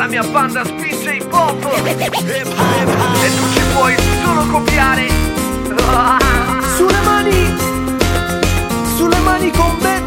La mia banda spinge hip hop e tu ci puoi solo copiare. Sulle mani con me.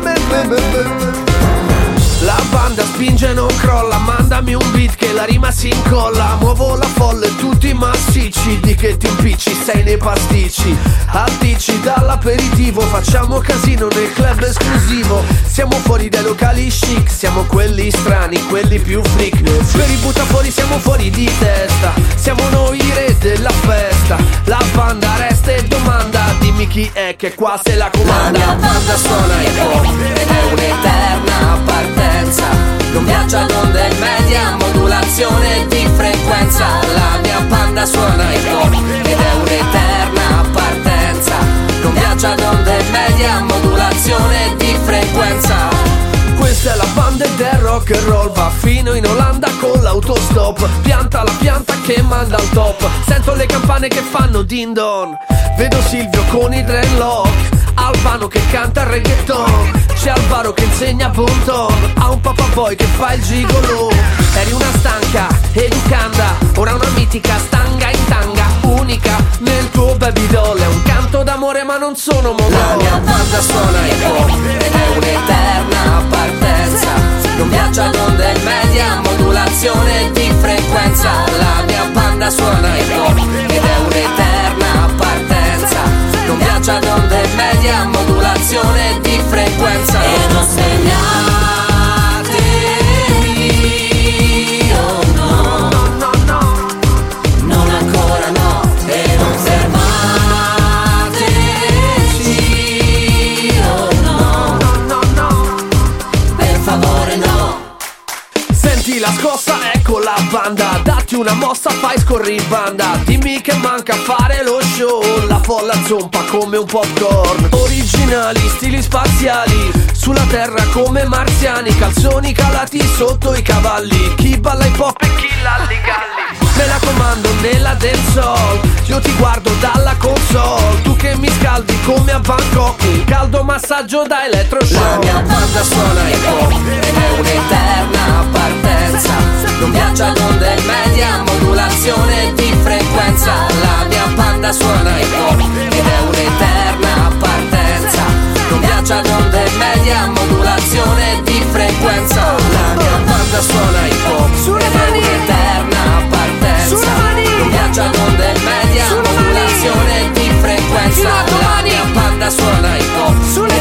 La banda spinge non crolla, mandami un beat che la rima si incolla. Muovo la folle, tutti massicci, di che ti impicci, sei nei pasticci. Addici dall'aperitivo, facciamo casino nel club esclusivo. Siamo fuori dai locali chic, siamo quelli strani, quelli più freak. Per i buttafuori siamo fuori di testa, siamo noi i re della festa. La banda resta e domanda, dimmi chi è che qua se la comanda. La mia banda suona hip hop ed è un'eterna partenza. Non viaggia ad onde media, modulazione di frequenza. La mia banda suona hip hop ed è un'eterna partenza. Non viaggia ad onde media, modulazione di frequenza. Questa è la banda del rock and roll, va fino in Olanda con l'autostop. Pianta la pianta che manda al top, sento le campane che fanno din don. Vedo Silvio con i dreadlock, Albano che canta reggaeton, c'è Alvaro che insegna bon ton, ha un papà boy che fa il gigolo. Eri una stanca educanda, ora una mitica stanga in tanga, unica nel tuo baby doll. È un canto d'amore ma non sono mongol. La mia banda suona hip hop ed è un'eterna partenza. Non viaggia ad onde media, modulazione di frequenza. La mia banda suona hip hop ed è un'eterna partenza. Non viaggia ad onde media, modulazione di frequenza. E non segnatevi, oh no, No, no, non ancora no. E non fermateci, oh no, no, no. per favore no. Senti la scossa, ecco la banda, datti una mossa, fai scorribanda. Dimmi che manca a fare lo show, la folla zompa come un popcorn. Originali, stili spaziali, sulla terra come marziani. Calzoni calati sotto i cavalli, chi balla hip hop e chi lalligalli. Me la comando nella dancehall, io ti guardo dalla console. Tu che mi scaldi come a Bangkok, un caldo massaggio da elettroshock. La mia banda suona hip hop ed è un'eterna partenza. Non viaggia ad onde media, modulazione di frequenza. La mia banda suona hip hop ed è un'eterna partenza. Non viaggia ad onde media, modulazione di frequenza. La mia banda suona hip hop ed è un'eterna partenza. Non viaggia ad onde media, modulazione di frequenza. La mia banda suona hip hop ed